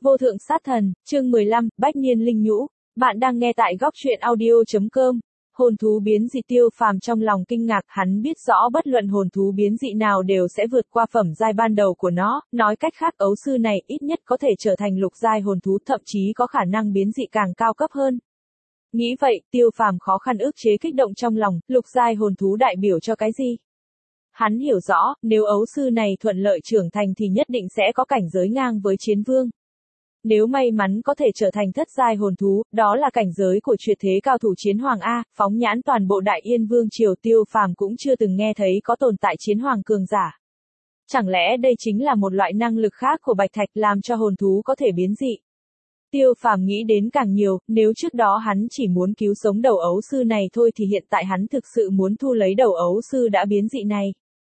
Vô thượng sát thần, chương 15, Bách niên linh nhũ. Bạn đang nghe tại góc truyện audio.com. Hồn thú biến dị. Tiêu Phàm trong lòng kinh ngạc, hắn biết rõ bất luận hồn thú biến dị nào đều sẽ vượt qua phẩm giai ban đầu của nó, nói cách khác ấu sư này ít nhất có thể trở thành lục giai hồn thú, thậm chí có khả năng biến dị càng cao cấp hơn. Nghĩ vậy, Tiêu Phàm khó khăn ức chế kích động trong lòng, lục giai hồn thú đại biểu cho cái gì? Hắn hiểu rõ, nếu ấu sư này thuận lợi trưởng thành thì nhất định sẽ có cảnh giới ngang với chiến vương. Nếu may mắn có thể trở thành thất giai hồn thú, đó là cảnh giới của tuyệt thế cao thủ chiến hoàng A, phóng nhãn toàn bộ Đại Yên Vương triều, Tiêu Phàm cũng chưa từng nghe thấy có tồn tại chiến hoàng cường giả. Chẳng lẽ đây chính là một loại năng lực khác của Bạch Thạch làm cho hồn thú có thể biến dị? Tiêu Phàm nghĩ đến càng nhiều, nếu trước đó hắn chỉ muốn cứu sống đầu ấu sư này thôi thì hiện tại hắn thực sự muốn thu lấy đầu ấu sư đã biến dị này.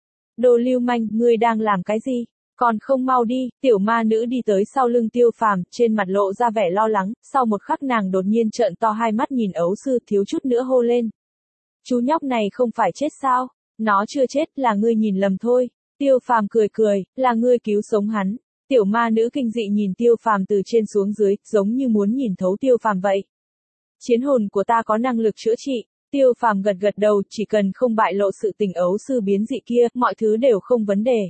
Đồ lưu manh, ngươi đang làm cái gì? Còn không mau đi. Tiểu ma nữ đi tới sau lưng Tiêu Phàm, trên mặt lộ ra vẻ lo lắng, sau một khắc nàng đột nhiên trợn to hai mắt nhìn ấu sư, thiếu chút nữa hô lên. Chú nhóc này không phải chết sao? Nó chưa chết, là ngươi nhìn lầm thôi. Tiêu Phàm cười cười, là ngươi cứu sống hắn. Tiểu ma nữ kinh dị nhìn Tiêu Phàm từ trên xuống dưới, giống như muốn nhìn thấu Tiêu Phàm vậy. Chiến hồn của ta có năng lực chữa trị. Tiêu Phàm gật gật đầu, chỉ cần không bại lộ sự tình ấu sư biến dị kia, mọi thứ đều không vấn đề.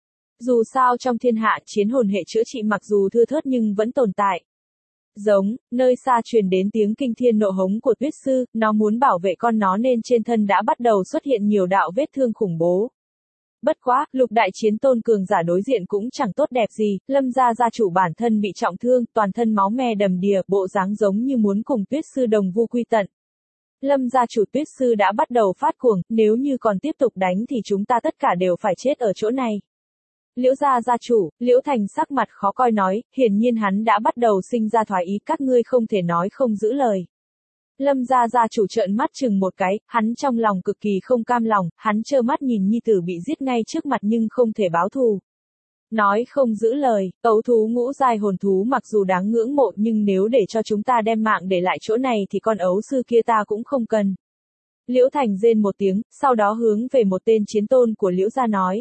Dù sao trong thiên hạ, chiến hồn hệ chữa trị mặc dù thưa thớt nhưng vẫn tồn tại. Giống, nơi xa truyền đến tiếng kinh thiên nộ hống của Tuyết Sư, nó muốn bảo vệ con nó nên trên thân đã bắt đầu xuất hiện nhiều đạo vết thương khủng bố. Bất quá, lục đại chiến tôn cường giả đối diện cũng chẳng tốt đẹp gì, Lâm gia gia chủ bản thân bị trọng thương, toàn thân máu me đầm đìa, bộ dáng giống như muốn cùng Tuyết Sư đồng vu quy tận. Lâm gia chủ Tuyết Sư đã bắt đầu phát cuồng, nếu như còn tiếp tục đánh thì chúng ta tất cả đều phải chết ở chỗ này. Liễu gia gia chủ, Liễu Thành sắc mặt khó coi nói, hiển nhiên hắn đã bắt đầu sinh ra thoái ý, các ngươi không thể nói không giữ lời. Lâm gia gia chủ trợn mắt chừng một cái, hắn trong lòng cực kỳ không cam lòng, hắn trơ mắt nhìn nhi tử bị giết ngay trước mặt nhưng không thể báo thù. Nói không giữ lời, ấu thú ngũ giai hồn thú mặc dù đáng ngưỡng mộ nhưng nếu để cho chúng ta đem mạng để lại chỗ này thì con ấu sư kia ta cũng không cần. Liễu Thành rên một tiếng, sau đó hướng về một tên chiến tôn của Liễu gia nói.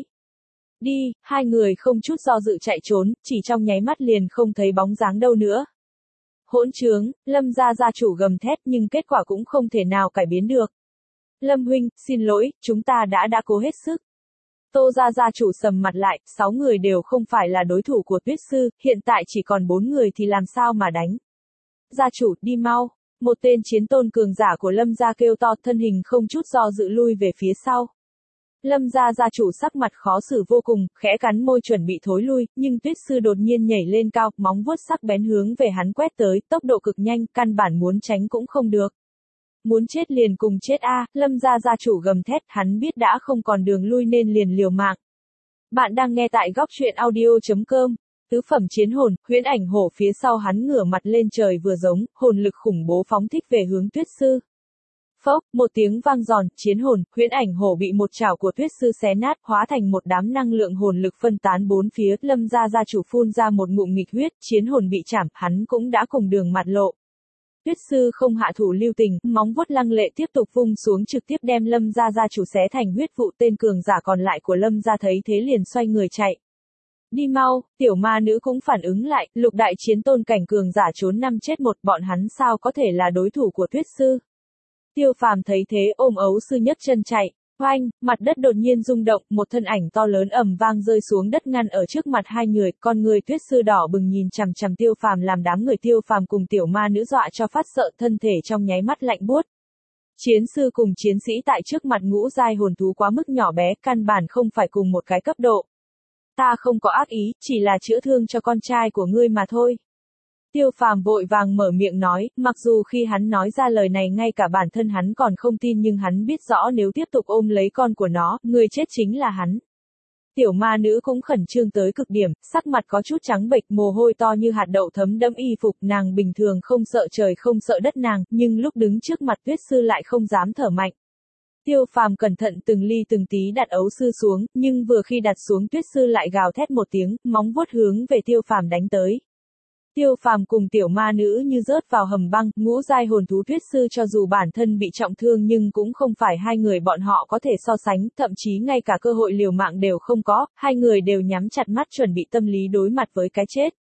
Đi, hai người không chút do dự chạy trốn, chỉ trong nháy mắt liền không thấy bóng dáng đâu nữa. Hỗn trướng, Lâm gia gia chủ gầm thét nhưng kết quả cũng không thể nào cải biến được. Lâm huynh, xin lỗi, chúng ta đã cố hết sức. Tô gia gia chủ sầm mặt lại, 6 người đều không phải là đối thủ của Tuyết Sư, hiện tại chỉ còn 4 người thì làm sao mà đánh. Gia chủ, đi mau. Một tên chiến tôn cường giả của Lâm gia kêu to, thân hình không chút do dự lui về phía sau. Lâm gia gia chủ sắc mặt khó xử vô cùng, khẽ cắn môi chuẩn bị thối lui, nhưng Tuyết Sư đột nhiên nhảy lên cao, móng vuốt sắc bén hướng về hắn quét tới, tốc độ cực nhanh, căn bản muốn tránh cũng không được. Muốn chết liền cùng chết a, Lâm gia gia chủ gầm thét, hắn biết đã không còn đường lui nên liền liều mạng. Bạn đang nghe tại góc truyện audio.com. Tứ phẩm chiến hồn, huyễn ảnh hổ phía sau hắn ngửa mặt lên trời vừa giống, hồn lực khủng bố phóng thích về hướng Tuyết Sư. Phốc, một tiếng vang giòn, chiến hồn, huyễn ảnh hổ bị một chảo của Tuyết Sư xé nát, hóa thành một đám năng lượng hồn lực phân tán bốn phía, Lâm gia gia chủ phun ra một ngụm nghịch huyết, chiến hồn bị chảm, hắn cũng đã cùng đường mặt lộ. Tuyết Sư không hạ thủ lưu tình, móng vuốt lăng lệ tiếp tục vung xuống trực tiếp đem Lâm gia gia chủ xé thành huyết vụ, tên cường giả còn lại của Lâm gia thấy thế liền xoay người chạy. Đi mau, tiểu ma nữ cũng phản ứng lại, lục đại chiến tôn cảnh cường giả trốn 5 chết 1, bọn hắn sao có thể là đối thủ của Tuyết Sư. Tiêu Phàm thấy thế ôm ấu sư nhấc chân chạy, oanh, mặt đất đột nhiên rung động, một thân ảnh to lớn ầm vang rơi xuống đất ngăn ở trước mặt hai người, con người Tuyết Sư đỏ bừng nhìn chằm chằm Tiêu Phàm làm đám người Tiêu Phàm cùng tiểu ma nữ dọa cho phát sợ, thân thể trong nháy mắt lạnh buốt. Chiến sư cùng chiến sĩ tại trước mặt ngũ giai hồn thú quá mức nhỏ bé, căn bản không phải cùng một cái cấp độ. Ta không có ác ý, chỉ là chữa thương cho con trai của ngươi mà thôi. Tiêu Phàm vội vàng mở miệng nói, mặc dù khi hắn nói ra lời này ngay cả bản thân hắn còn không tin nhưng hắn biết rõ nếu tiếp tục ôm lấy con của nó, người chết chính là hắn. Tiểu ma nữ cũng khẩn trương tới cực điểm, sắc mặt có chút trắng bệch, mồ hôi to như hạt đậu thấm đẫm y phục, nàng bình thường không sợ trời không sợ đất nàng, nhưng lúc đứng trước mặt Tuyết Sư lại không dám thở mạnh. Tiêu Phàm cẩn thận từng ly từng tí đặt ấu sư xuống, nhưng vừa khi đặt xuống Tuyết Sư lại gào thét một tiếng, móng vuốt hướng về Tiêu Phàm đánh tới. Tiêu Phàm cùng tiểu ma nữ như rớt vào hầm băng, ngũ giai hồn thú Tuyết Sư cho dù bản thân bị trọng thương nhưng cũng không phải hai người bọn họ có thể so sánh, thậm chí ngay cả cơ hội liều mạng đều không có, hai người đều nhắm chặt mắt chuẩn bị tâm lý đối mặt với cái chết.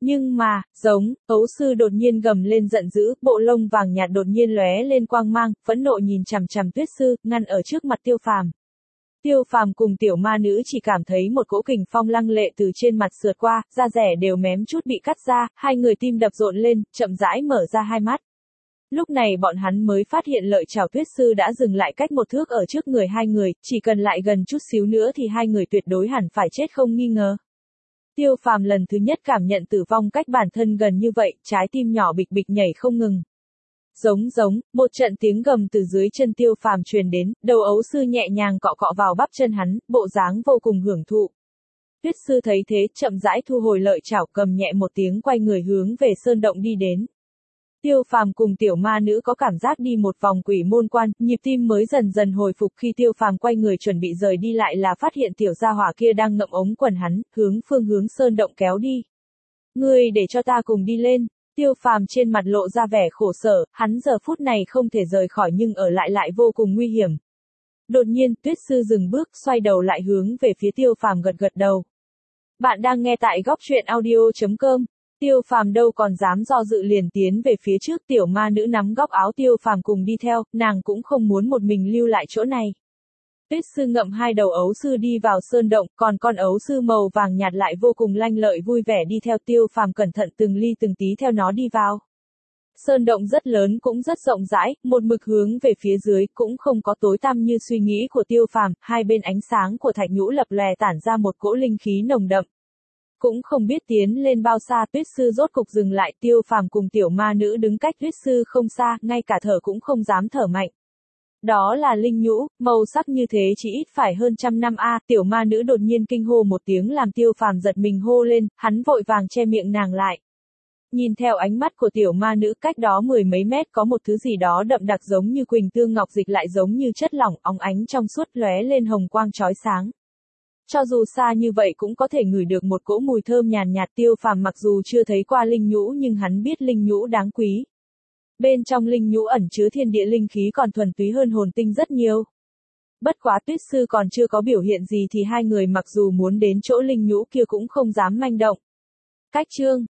Nhưng mà, giống, ấu sư đột nhiên gầm lên giận dữ, bộ lông vàng nhạt đột nhiên lóe lên quang mang, phẫn nộ nhìn chằm chằm Tuyết sư, ngăn ở trước mặt Tiêu Phàm. Tiêu Phàm cùng tiểu ma nữ chỉ cảm thấy một cỗ kình phong lăng lệ từ trên mặt sượt qua, da rẻ đều mém chút bị cắt ra, hai người tim đập rộn lên, chậm rãi mở ra hai mắt. Lúc này bọn hắn mới phát hiện lợi chảo Tuyết sư đã dừng lại cách một thước ở trước người hai người, chỉ cần lại gần chút xíu nữa thì hai người tuyệt đối hẳn phải chết không nghi ngờ. Tiêu Phàm lần thứ nhất cảm nhận tử vong cách bản thân gần như vậy, trái tim nhỏ bịch bịch nhảy không ngừng. Giống giống, một trận tiếng gầm từ dưới chân Tiêu Phàm truyền đến, đầu ấu sư nhẹ nhàng cọ cọ vào bắp chân hắn, bộ dáng vô cùng hưởng thụ. Tuyết sư thấy thế, chậm rãi thu hồi lợi chảo, cầm nhẹ một tiếng quay người hướng về sơn động đi đến. Tiêu Phàm cùng tiểu ma nữ có cảm giác đi một vòng quỷ môn quan, nhịp tim mới dần dần hồi phục khi Tiêu Phàm quay người chuẩn bị rời đi lại là phát hiện tiểu gia hỏa kia đang ngậm ống quần hắn, hướng sơn động kéo đi. Ngươi để cho ta cùng đi lên. Tiêu Phàm trên mặt lộ ra vẻ khổ sở, hắn giờ phút này không thể rời khỏi nhưng ở lại vô cùng nguy hiểm. Đột nhiên, Tuyết sư dừng bước, xoay đầu lại hướng về phía Tiêu Phàm gật gật đầu. Bạn đang nghe tại góc truyện audio.com. Tiêu Phàm đâu còn dám do dự liền tiến về phía trước, tiểu ma nữ nắm góc áo Tiêu Phàm cùng đi theo, nàng cũng không muốn một mình lưu lại chỗ này. Tuyết sư ngậm hai đầu ấu sư đi vào sơn động, còn con ấu sư màu vàng nhạt lại vô cùng lanh lợi vui vẻ đi theo Tiêu Phàm cẩn thận từng ly từng tí theo nó đi vào. Sơn động rất lớn cũng rất rộng rãi, một mực hướng về phía dưới cũng không có tối tăm như suy nghĩ của Tiêu Phàm, hai bên ánh sáng của thạch nhũ lập lòe tản ra một cỗ linh khí nồng đậm. Cũng không biết tiến lên bao xa, Tuyết sư rốt cục dừng lại, Tiêu Phàm cùng tiểu ma nữ đứng cách Tuyết sư không xa, ngay cả thở cũng không dám thở mạnh. Đó là linh nhũ, màu sắc như thế chỉ ít phải hơn 100 năm a. Tiểu ma nữ đột nhiên kinh hô một tiếng làm Tiêu Phàm giật mình hô lên, hắn vội vàng che miệng nàng lại. Nhìn theo ánh mắt của tiểu ma nữ, cách đó 10 mấy mét có một thứ gì đó đậm đặc giống như quỳnh tương ngọc dịch lại giống như chất lỏng óng ánh trong suốt lóe lên hồng quang chói sáng. Cho dù xa như vậy cũng có thể ngửi được một cỗ mùi thơm nhàn nhạt. Tiêu Phàm mặc dù chưa thấy qua linh nhũ nhưng hắn biết linh nhũ đáng quý. Bên trong linh nhũ ẩn chứa thiên địa linh khí còn thuần túy hơn hồn tinh rất nhiều. Bất quá Tuyết sư còn chưa có biểu hiện gì thì hai người mặc dù muốn đến chỗ linh nhũ kia cũng không dám manh động. Cách chương